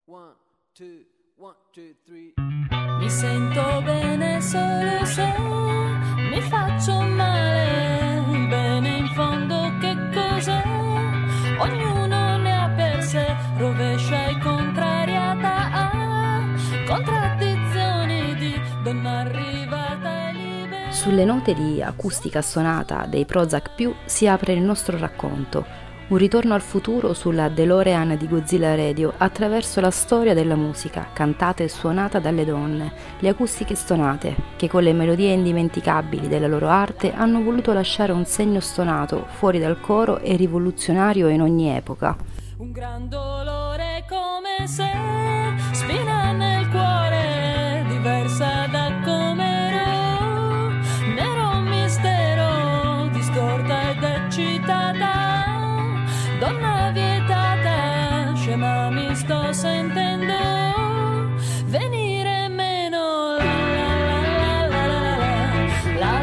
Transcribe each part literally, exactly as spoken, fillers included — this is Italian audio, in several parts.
One, two, one, two, three. Mi sento bene solo se mi faccio male. Bene in fondo che cos'è? Ognuno ne ha per sé, rovescia e contrariata a contraddizioni di donna arrivata e libera. Sulle note di acustica sonata dei Prozac più si apre il nostro racconto. Un ritorno al futuro sulla DeLorean di Godzilla Radio attraverso la storia della musica, cantata e suonata dalle donne, le acustiche stonate, che con le melodie indimenticabili della loro arte hanno voluto lasciare un segno stonato fuori dal coro e rivoluzionario in ogni epoca. Un gran dolore come se spina nel cuore, diversa da come ero, nero mistero, distorta ed eccitata. Donna vietata, scema mi sto sentendo venire meno. La la la la la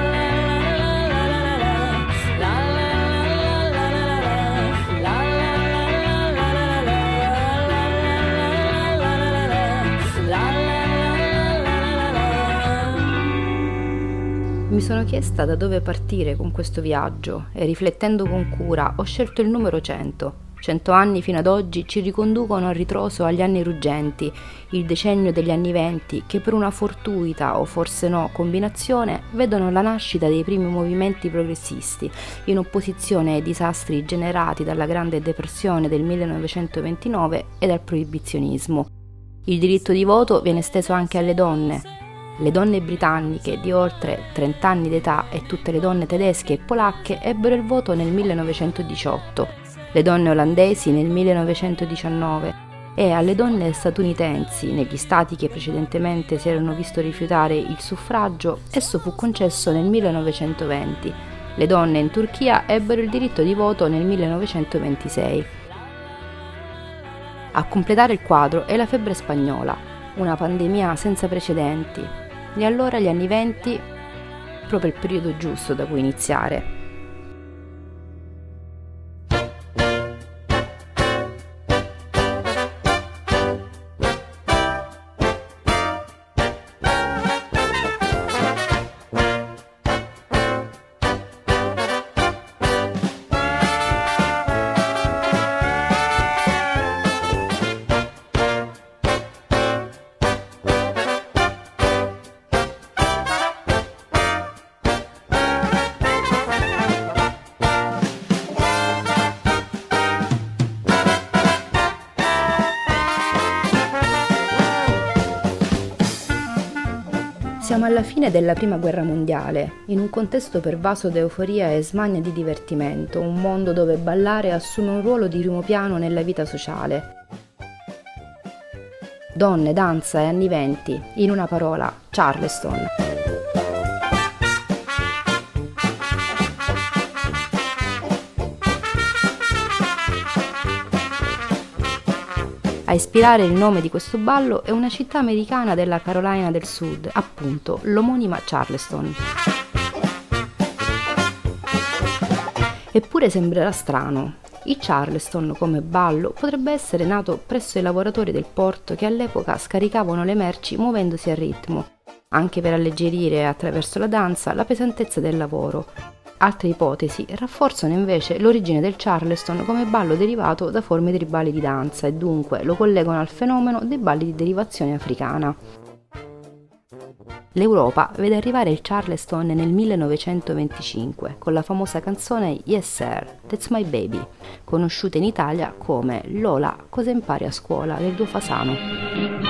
Mi sono chiesta da dove partire con questo viaggio e riflettendo con cura ho scelto il numero cento. Cento anni fino ad oggi ci riconducono a ritroso agli anni ruggenti, il decennio degli anni venti che per una fortuita o forse no combinazione vedono la nascita dei primi movimenti progressisti in opposizione ai disastri generati dalla Grande Depressione del millenovecentoventinove e dal proibizionismo. Il diritto di voto viene esteso anche alle donne. Le donne britanniche di oltre trenta anni d'età e tutte le donne tedesche e polacche ebbero il voto nel millenovecentodiciotto, le donne olandesi nel millenovecentodiciannove e alle donne statunitensi, negli stati che precedentemente si erano visto rifiutare il suffragio, esso fu concesso nel millenovecentoventi. Le donne in Turchia ebbero il diritto di voto nel millenovecentoventisei. A completare il quadro è la febbre spagnola, una pandemia senza precedenti. E allora gli anni venti, proprio il periodo giusto da cui iniziare. Siamo alla fine della Prima Guerra Mondiale, in un contesto pervaso da euforia e smania di divertimento, un mondo dove ballare assume un ruolo di primo piano nella vita sociale. Donne, danza e anni venti, in una parola, Charleston. A ispirare il nome di questo ballo è una città americana della Carolina del Sud, appunto l'omonima Charleston. Eppure sembrerà strano. Il Charleston come ballo potrebbe essere nato presso i lavoratori del porto che all'epoca scaricavano le merci muovendosi a ritmo, anche per alleggerire attraverso la danza la pesantezza del lavoro. Altre ipotesi rafforzano invece l'origine del Charleston come ballo derivato da forme tribali di danza e dunque lo collegano al fenomeno dei balli di derivazione africana. L'Europa vede arrivare il Charleston nel millenovecentoventicinque con la famosa canzone Yes Sir, That's My Baby, conosciuta in Italia come Lola, cosa impari a scuola del Duo Fasano.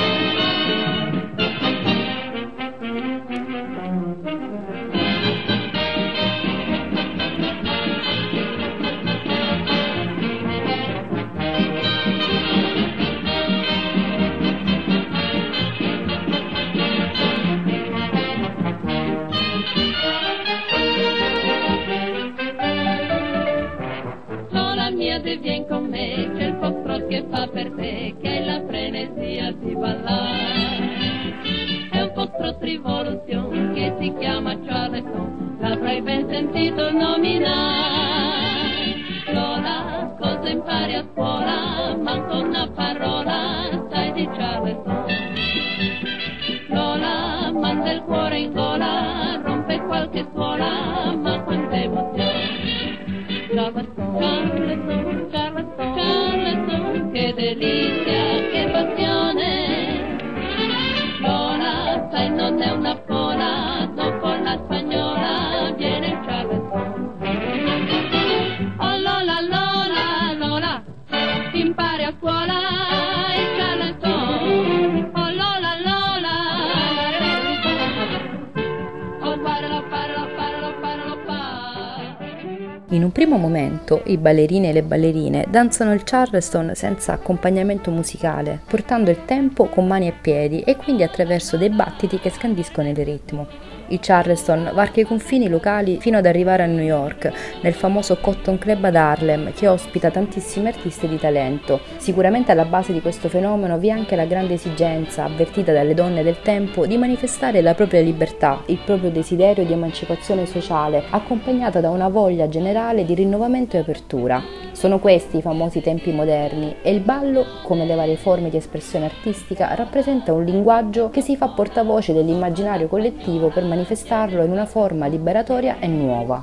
Vien con me, c'è il foxtrot che fa per te, che è la frenesia di ballare. È un foxtrot rivoluzione che si chiama Charleston, l'avrai ben sentito nominare. Lola, cosa impari a scuola? Manco una parola. di Charleston. Lola manda il cuore in gola, rompe qualche suola, ma quanta emozione. Charleston, Charleston, Charleston, Charleston, che delizia, che passione. Lola, sai non è una fola, dopo la spagnola viene il Charleston. Oh Lola, Lola, Lola, impari a scuola il Charleston. Oh Lola, Lola, oh parlo, parlo, parlo, parlo, parlo. In un primo momento i ballerini e le ballerine danzano il Charleston senza accompagnamento musicale, portando il tempo con mani e piedi e quindi attraverso dei battiti che scandiscono il ritmo. Il Charleston varca i confini locali fino ad arrivare a New York, nel famoso Cotton Club ad Harlem, che ospita tantissimi artisti di talento. Sicuramente alla base di questo fenomeno vi è anche la grande esigenza, avvertita dalle donne del tempo, di manifestare la propria libertà, il proprio desiderio di emancipazione sociale, accompagnata da una voglia generale di rinnovamento e apertura. Sono questi i famosi tempi moderni e il ballo, come le varie forme di espressione artistica, rappresenta un linguaggio che si fa portavoce dell'immaginario collettivo per manifestarlo in una forma liberatoria e nuova.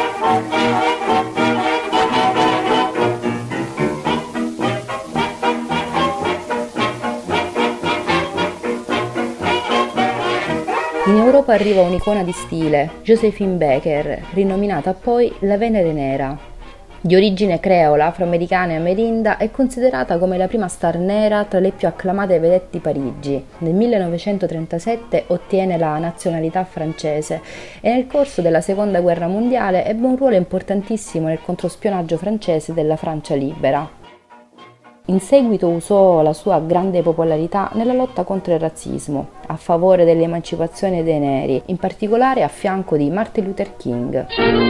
In Europa arriva un'icona di stile, Josephine Baker, rinominata poi la Venere Nera. Di origine creola, afroamericana e amerinda, è considerata come la prima star nera tra le più acclamate vedette di Parigi. Nel millenovecentotrentasette ottiene la nazionalità francese e nel corso della Seconda Guerra Mondiale ebbe un ruolo importantissimo nel controspionaggio francese della Francia libera. In seguito usò la sua grande popolarità nella lotta contro il razzismo, a favore dell'emancipazione dei neri, in particolare a fianco di Martin Luther King.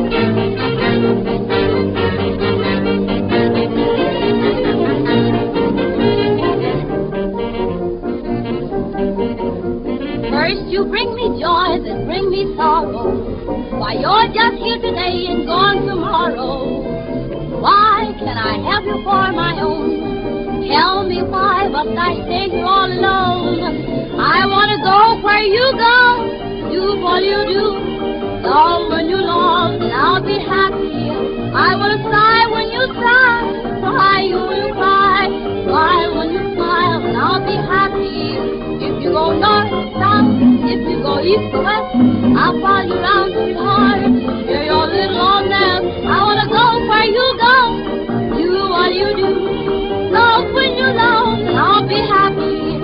First you bring me joy, then bring me sorrow. Why, you're just here today and gone tomorrow. Why can't I have you for my own? Tell me why must I stay here all alone? I wanna go where you go, do what you do. Love when you love, and I'll be happy. I wanna sigh when you sigh, cry when you cry, smile when you smile, and I'll be happy. If you go north, south, if you go east or west, I'll follow you round the heart. You're your little old nest. I wanna go where you go, do what you do. Love when you love, and I'll be happy.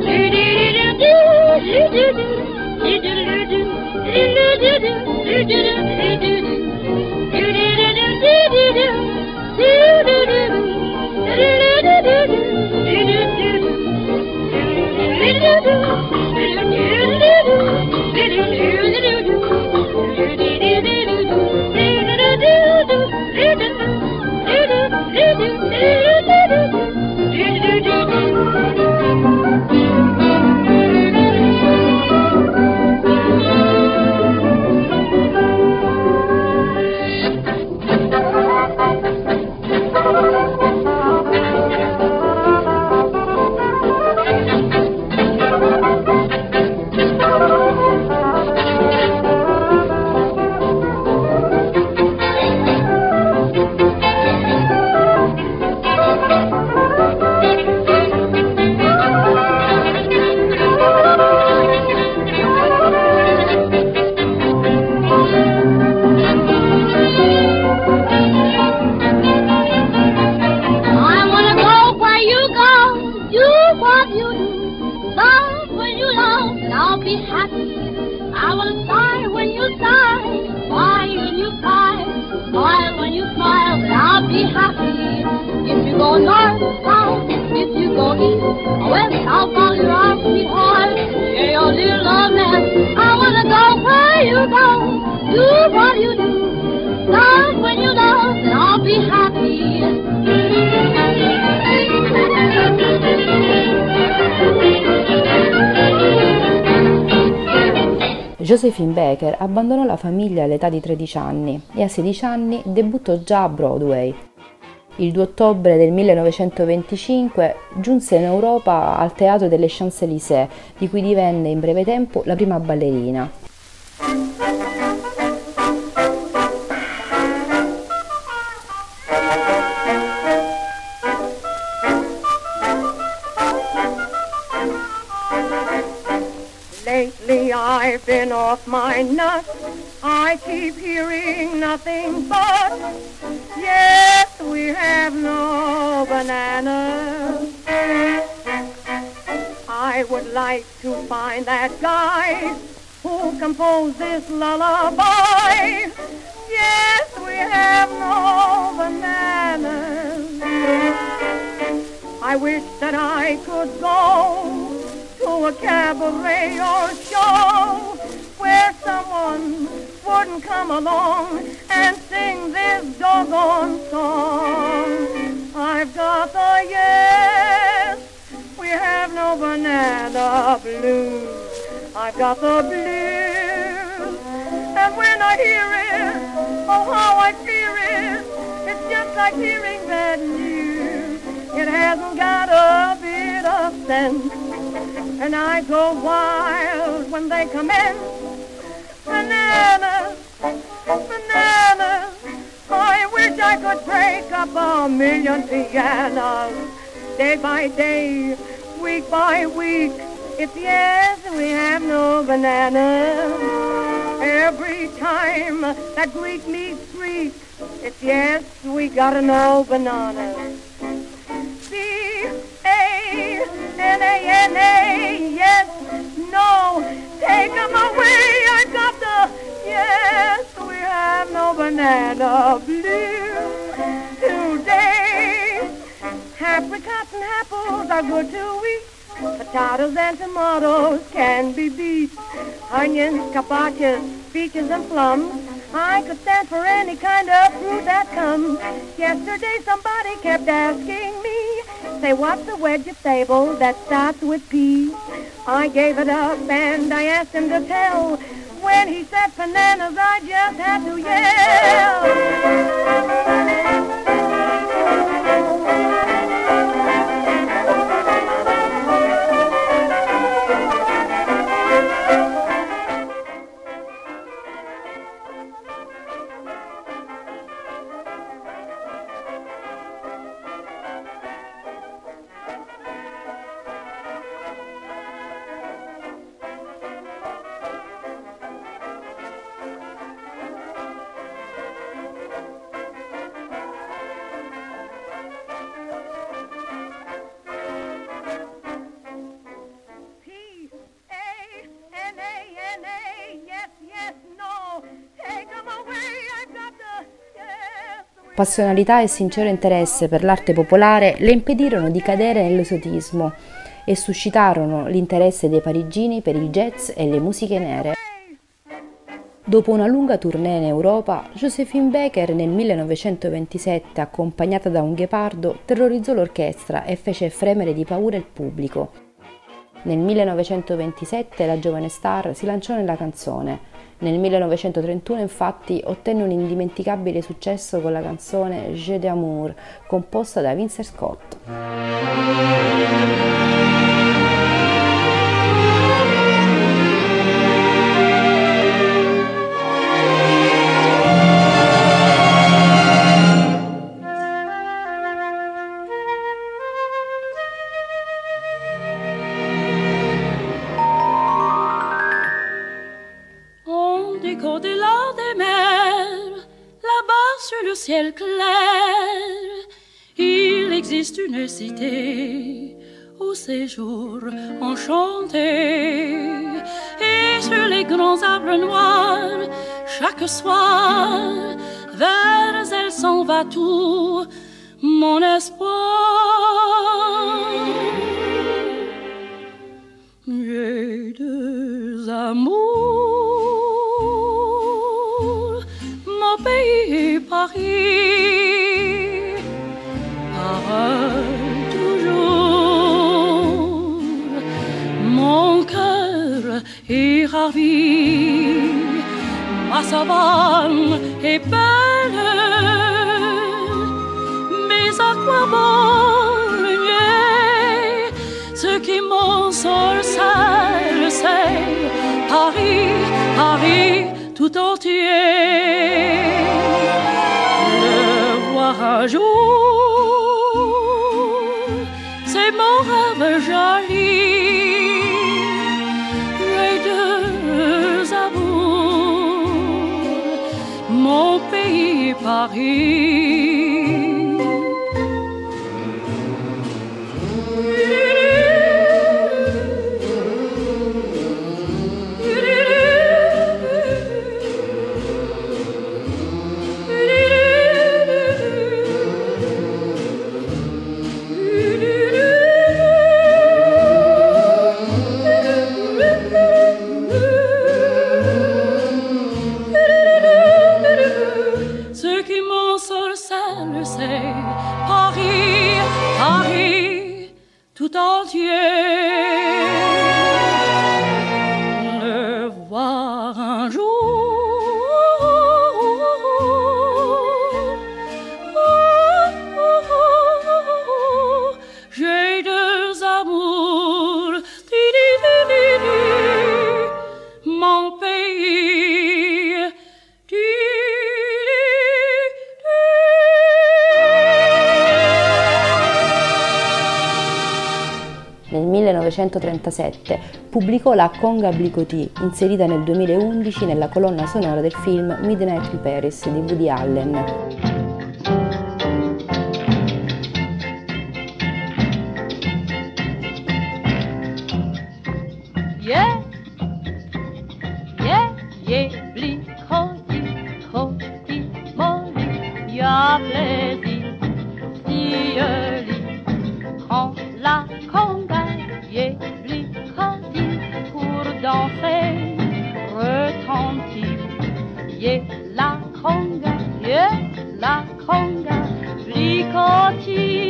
Josephine Baker abbandonò la famiglia all'età di tredici anni e a sedici anni debuttò già a Broadway. Il due ottobre del millenovecentoventicinque giunse in Europa al Teatro delle Champs-Élysées, di cui divenne in breve tempo la prima ballerina. Lately I've been off my nut. I keep hearing nothing but, yes, we have no bananas. I would like to find that guy who composed this lullaby. Yes, we have no bananas. I wish that I could go to a cabaret or show where someone wouldn't come along and sing this doggone song. I've got the yes, we have no banana blues. I've got the blues, and when I hear it, oh how I fear it. It's just like hearing bad news. It hasn't got a bit of sense, and I go wild when they come in. Bananas, bananas, I wish I could break up a million pianos. Day by day, week by week, it's yes, we have no bananas. Every time that Greek meets Greek, it's yes, we gotta know bananas. B A N A N A, yes, no, take them away, I got the, yes, we have no banana blues today. Apricots and apples are good to eat. Potatoes and tomatoes can be beat. Onions, capachas, peaches and plums. I could stand for any kind of fruit that comes. Yesterday somebody kept asking me, say, what's the vegetable that starts with P? I gave it up and I asked him to tell. When he said bananas, I just had to yell. Passionalità e sincero interesse per l'arte popolare le impedirono di cadere nell'esotismo e suscitarono l'interesse dei parigini per il jazz e le musiche nere. Dopo una lunga tournée in Europa, Josephine Baker nel millenovecentoventisette, accompagnata da un ghepardo, terrorizzò l'orchestra e fece fremere di paura il pubblico. Nel millenovecentoventisette la giovane star si lanciò nella canzone. Nel millenovecentotrentuno infatti ottenne un indimenticabile successo con la canzone Jeu d'amour, composta da Vincent Scott. Qu'au-delà des mers, là-bas sur le ciel clair, il existe une cité au séjour enchanté. Et sur les grands arbres noirs, chaque soir, vers elle s'en va tout mon espoir. J'ai deux amours, mon pays Paris, par toujours, mon cœur est ravi, ma savane est belle, mais quoi bon le nier? Ce qui m'ensorcelle, c'est Paris, Paris tout entier. Le voir un jour, c'est mon rêve joli. Les deux amours, mon pays Paris. C'est Paris, Paris tout entier. Le voir un jour, j'ai deux amours, mon pays. Nel millenovecentotrentasette pubblicò la Conga Blicotì, inserita nel duemilaundici nella colonna sonora del film Midnight in Paris di Woody Allen. Yeah, yeah, yeah, Blicotì, Cotì, Molly, y'a plaisir, si lit, prends la conga, yeah, Blicotì, pour danser, retentir, yeah, la conga, yeah, la conga, Blicotì.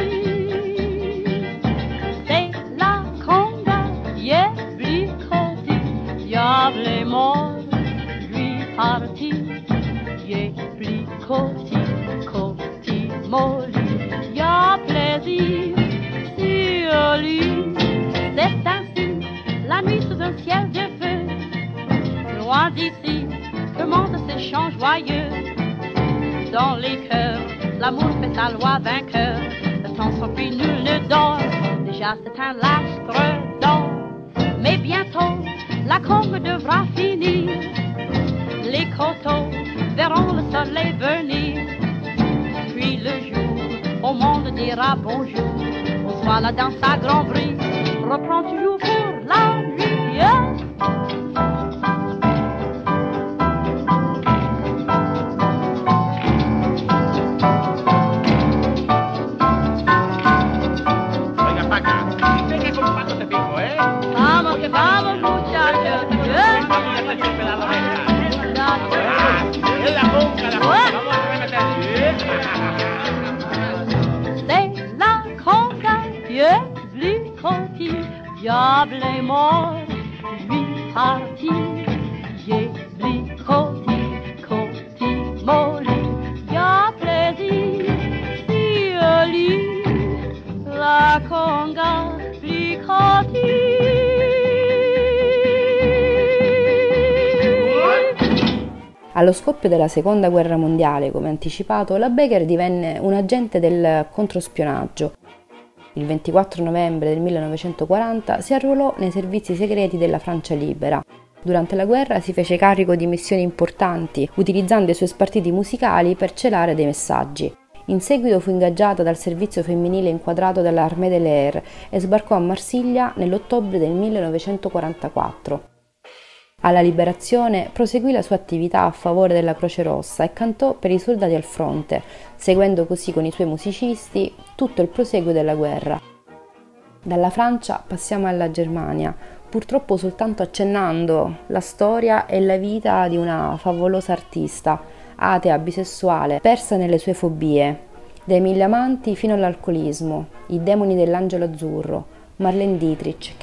C'est la conga, yeah, Blicotì, diable mort, lui parti, yeah, Blicotì, Cotì, Molly, y'a plaisir, si lit. C'est ainsi, la nuit sous un ciel de feu, loin d'ici, que montent ces chants joyeux. Dans les cœurs, l'amour fait sa loi vainqueur, le temps s'enfuit, nul ne dort, déjà c'est un lastre d'or. Mais bientôt, la congue devra finir, les coteaux verront le soleil venir. Puis le jour, au monde dira bonjour, bonsoir la danse à grand bruit, reprend toujours pour la nuit. Yeah. Vamos que vamos muchachos. Yeah. Es la conga, la conga, vamos a remeter. C'est la conga, yeah, Blicotì, diable est mort, lui parti, yeah, Blicotì, Cotì, Molly, y'a plaisir, si lit, la conga, Blicotì. Allo scoppio della seconda guerra mondiale, come anticipato, la Becker divenne un agente del controspionaggio. Il ventiquattro novembre del millenovecentoquaranta si arruolò nei servizi segreti della Francia libera. Durante la guerra si fece carico di missioni importanti, utilizzando i suoi spartiti musicali per celare dei messaggi. In seguito fu ingaggiata dal servizio femminile inquadrato dall'Armée de l'Air e sbarcò a Marsiglia nell'ottobre del millenovecentoquarantaquattro. Alla liberazione proseguì la sua attività a favore della Croce Rossa e cantò per i soldati al fronte, seguendo così con i suoi musicisti tutto il proseguo della guerra. Dalla Francia passiamo alla Germania, purtroppo soltanto accennando la storia e la vita di una favolosa artista, atea, bisessuale, persa nelle sue fobie, dai mille amanti fino all'alcolismo, i demoni dell'angelo azzurro, Marlene Dietrich.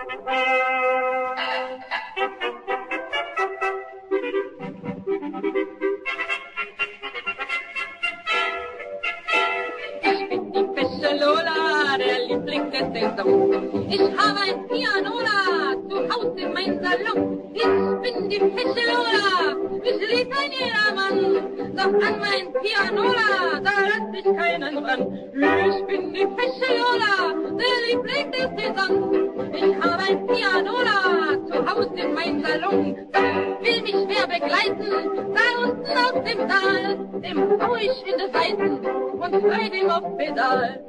Ich bin die Pardon. Ich habe ein Pianola zu Hause in meinem Salon. Ich bin die fesche Lola, mich liebt ein jedermann. Doch an mein Pianola, da lass ich keinen ran. Ich bin die fesche Lola, der Liebling der Saison. Ich habe ein Pianola zu Hause in meinem Salon. Doch will mich wer begleiten, da unten auf dem Saal, dem hau ich in die Seiten und freu dem auf Pedal.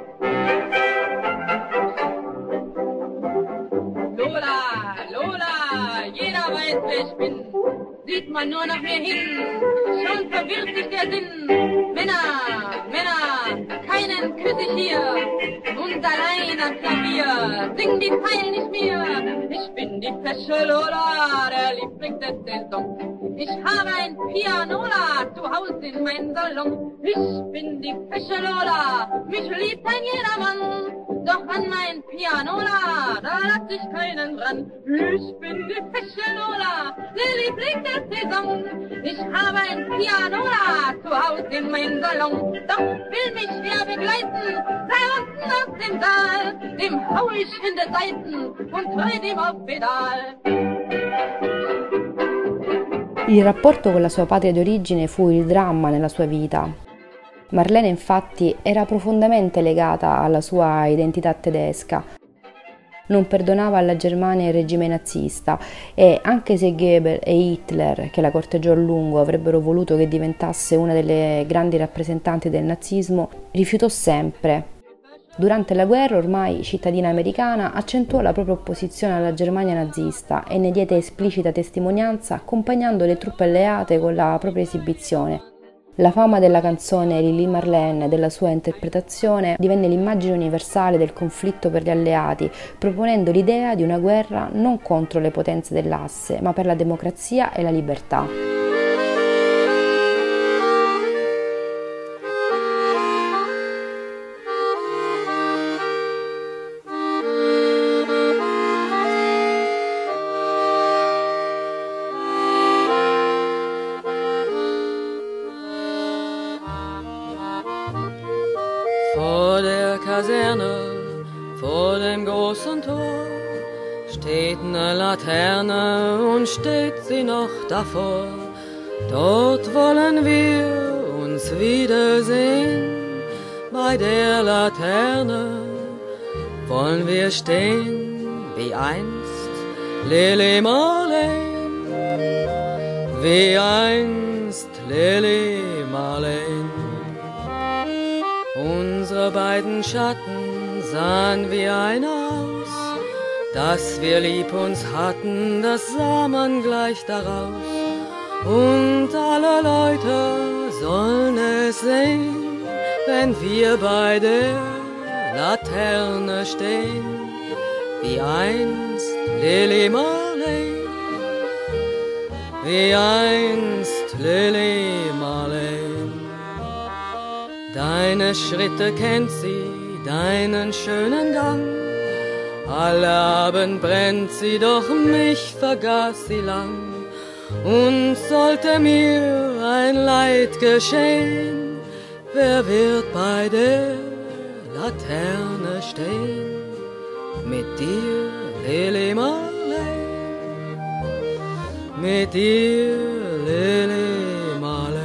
Lola, Lola, jeder weiß, wer ich bin. Sieht man nur nach mir hin, schon verwirrt sich der Sinn. Männer, Männer, keinen küss ich hier. Und allein am Klavier, sing die Zeilen nicht mehr. Ich bin die fesche Lola, der Liebling der Saison. Ich habe ein Pianola zu Hause in meinem Salon. Ich bin die fesche Lola, mich liebt ein jedermann. Doch an mein Pianola, da lass ich keinen ran. Ich bin die fesche Lola, der Liebling der Saison. Ich habe ein Pianola zu Hause in meinem Salon. Doch will mich wer begleiten, da unten auf dem Saal, dem hau ich in die Seiten und treu dem auf Pedal. Il rapporto con la sua patria di origine fu il dramma nella sua vita. Marlene infatti era profondamente legata alla sua identità tedesca. Non perdonava alla Germania il regime nazista e anche se Goebbels e Hitler, che la corteggiò a lungo, avrebbero voluto che diventasse una delle grandi rappresentanti del nazismo, rifiutò sempre. Durante la guerra, ormai cittadina americana, accentuò la propria opposizione alla Germania nazista e ne diede esplicita testimonianza accompagnando le truppe alleate con la propria esibizione. La fama della canzone Lili Marlene e della sua interpretazione divenne l'immagine universale del conflitto per gli alleati, proponendo l'idea di una guerra non contro le potenze dell'asse, ma per la democrazia e la libertà. Vor der Kaserne, vor dem großen Tor, steht eine Laterne und steht sie noch davor. Dort wollen wir uns wiedersehen, bei der Laterne wollen wir stehen, wie einst Lili Marleen, wie einst Lili Marleen. Unsere beiden Schatten sahen wie einer aus, dass wir lieb uns hatten, das sah man gleich daraus. Und alle Leute sollen es sehen, wenn wir bei der Laterne stehen, wie einst Lili Marleen, wie einst Lili Marleen. Deine Schritte kennt sie, deinen schönen Gang. Alle Abend brennt sie, doch mich vergaß sie lang. Und sollte mir ein Leid geschehen, wer wird bei der Laterne stehen? Mit dir, Lili Marleen, mit dir, Lili Marleen.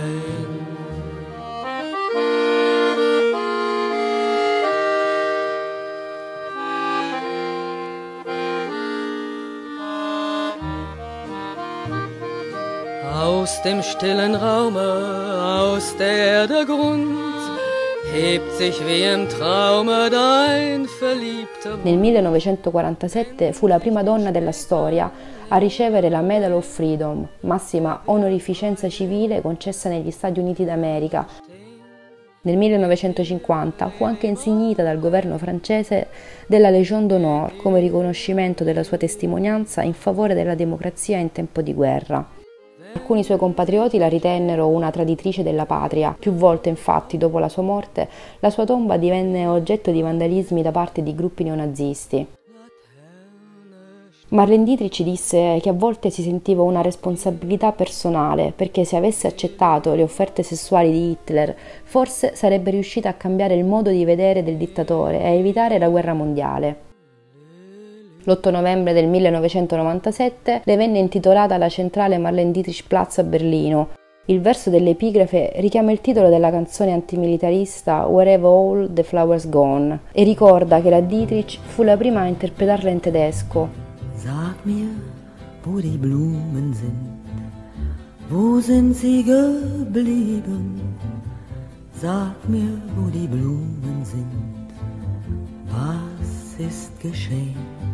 Aus dem stillen Raume, aus der Erde Grund, hebt sich wie im Traume dein verliebter Mund. Nel millenovecentoquarantasette fu la prima donna della storia a ricevere la Medal of Freedom, massima onorificenza civile concessa negli Stati Uniti d'America. Nel millenovecentocinquanta fu anche insignita dal governo francese della Légion d'honneur come riconoscimento della sua testimonianza in favore della democrazia in tempo di guerra. Alcuni suoi compatrioti la ritennero una traditrice della patria. Più volte, infatti, dopo la sua morte, la sua tomba divenne oggetto di vandalismi da parte di gruppi neonazisti. Marlene Dietrich disse che a volte si sentiva una responsabilità personale perché se avesse accettato le offerte sessuali di Hitler forse sarebbe riuscita a cambiare il modo di vedere del dittatore e a evitare la guerra mondiale. L'otto novembre del millenovecentonovantasette le venne intitolata la centrale Marlene Dietrich Platz a Berlino. Il verso dell'epigrafe richiama il titolo della canzone antimilitarista Where Have All the Flowers Gone e ricorda che la Dietrich fu la prima a interpretarla in tedesco. Sag mir, wo die Blumen sind, wo sind sie geblieben? Sag mir, wo die Blumen sind, was ist geschehen?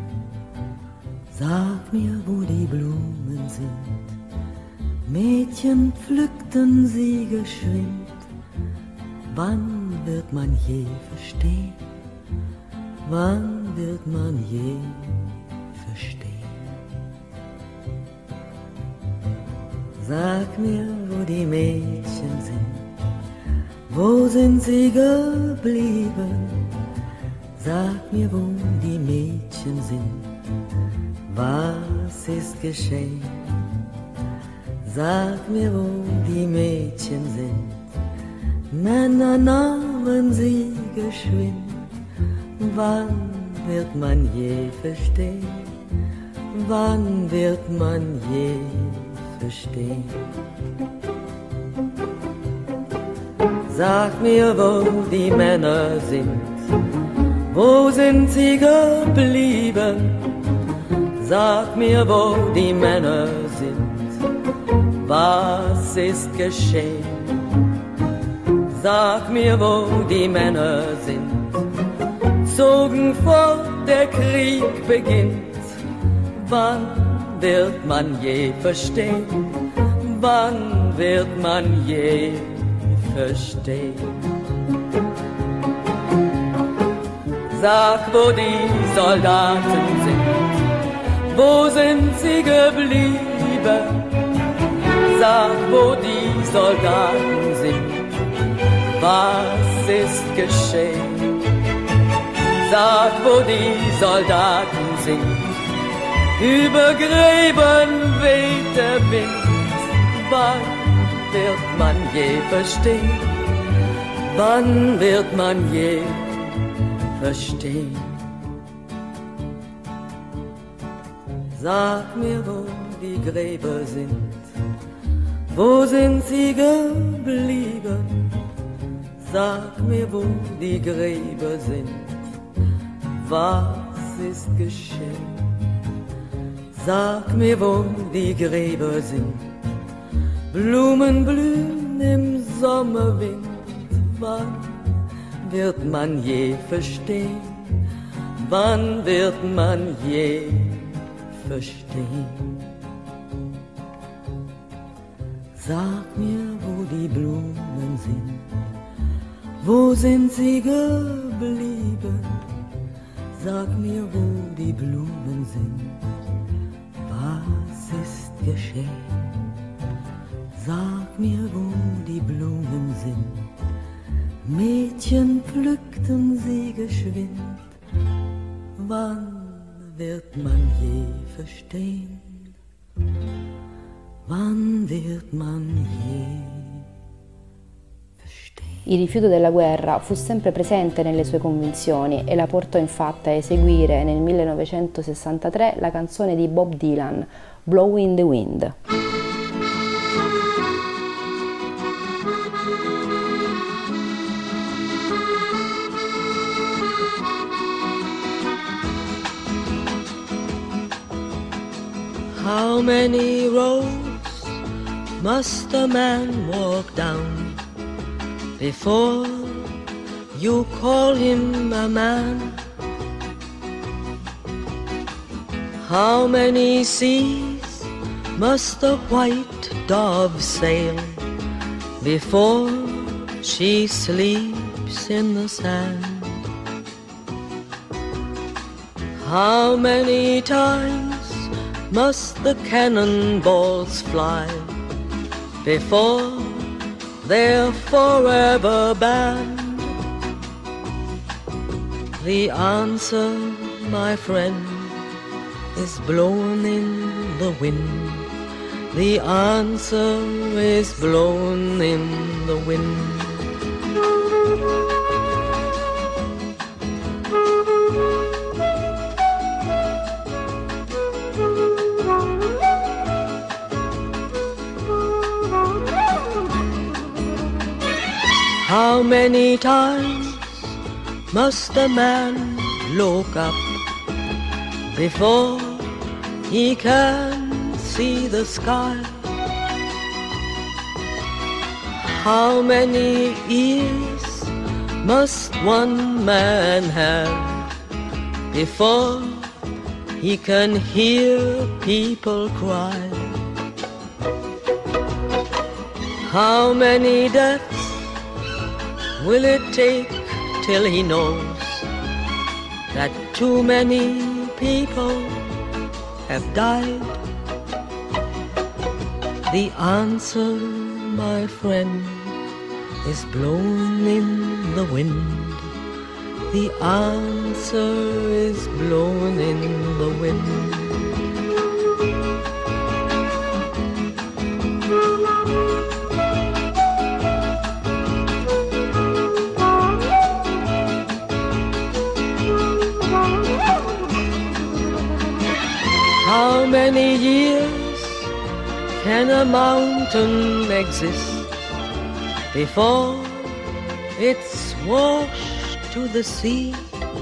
Sag mir, wo die Blumen sind, Mädchen pflückten sie geschwind. Wann wird man je verstehen? Wann wird man je verstehen? Sag mir, wo die Mädchen sind, wo sind sie geblieben? Sag mir, wo die Mädchen sind, was ist geschehen? Sag mir, wo die Mädchen sind, Männer nahmen sie geschwind. Wann wird man je verstehen? Wann wird man je verstehen? Sag mir, wo die Männer sind, wo sind sie geblieben? Sag mir, wo die Männer sind, was ist geschehen? Sag mir, wo die Männer sind, zogen fort, der Krieg beginnt. Wann wird man je verstehen? Wann wird man je verstehen? Sag, wo die Soldaten sind, wo sind sie geblieben? Sag, wo die Soldaten sind, was ist geschehen? Sag, wo die Soldaten sind, über Gräben weht der Wind. Wann wird man je verstehen? Wann wird man je verstehen? Sag mir, wo die Gräber sind, wo sind sie geblieben? Sag mir, wo die Gräber sind, was ist geschehen? Sag mir, wo die Gräber sind, Blumen blühen im Sommerwind. Wann wird man je verstehen? Wann wird man je verstehen? Sag mir, wo die Blumen sind, wo sind sie geblieben? Sag mir, wo die Blumen sind, was ist geschehen? Sag mir, wo die Blumen sind, Mädchen pflückten sie geschwind. Wann wird man je verstehen? Wann wird man je verstehen? Il rifiuto della guerra fu sempre presente nelle sue convinzioni e la portò infatti a eseguire nel millenovecentosessantatré la canzone di Bob Dylan, Blowin' in the Wind. How many roads must a man walk down before you call him a man? How many seas must a white dove sail before she sleeps in the sand? How many times must the cannonballs fly before they're forever banned? The answer, my friend, is blown in the wind. The answer is blown in the wind. How many times must a man look up before he can see the sky? How many ears must one man have before he can hear people cry? How many deaths will it take till he knows that too many people have died? The answer, my friend, is blown in the wind. The answer is blown in the wind. How many years can a mountain exist before it's washed to the sea?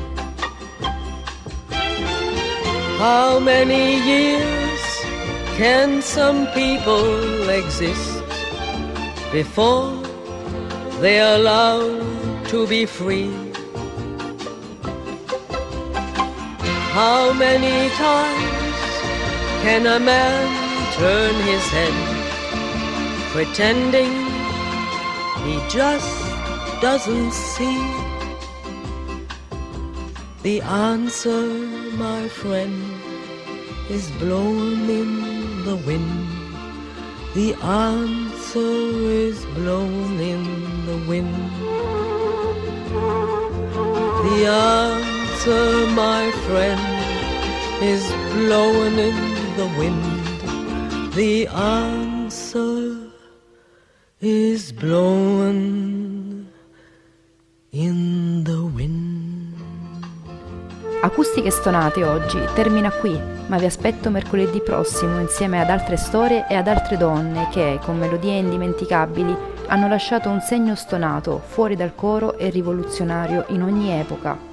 How many years can some people exist before they're allowed to be free? How many times can a man turn his head, pretending he just doesn't see? The answer, my friend, is blown in the wind. The answer is blown in the wind. The answer, my friend, is blown in the wind. The answer is blown in the wind. Acustiche Stonate oggi termina qui, ma vi aspetto mercoledì prossimo insieme ad altre storie e ad altre donne che, con melodie indimenticabili, hanno lasciato un segno stonato fuori dal coro e rivoluzionario in ogni epoca.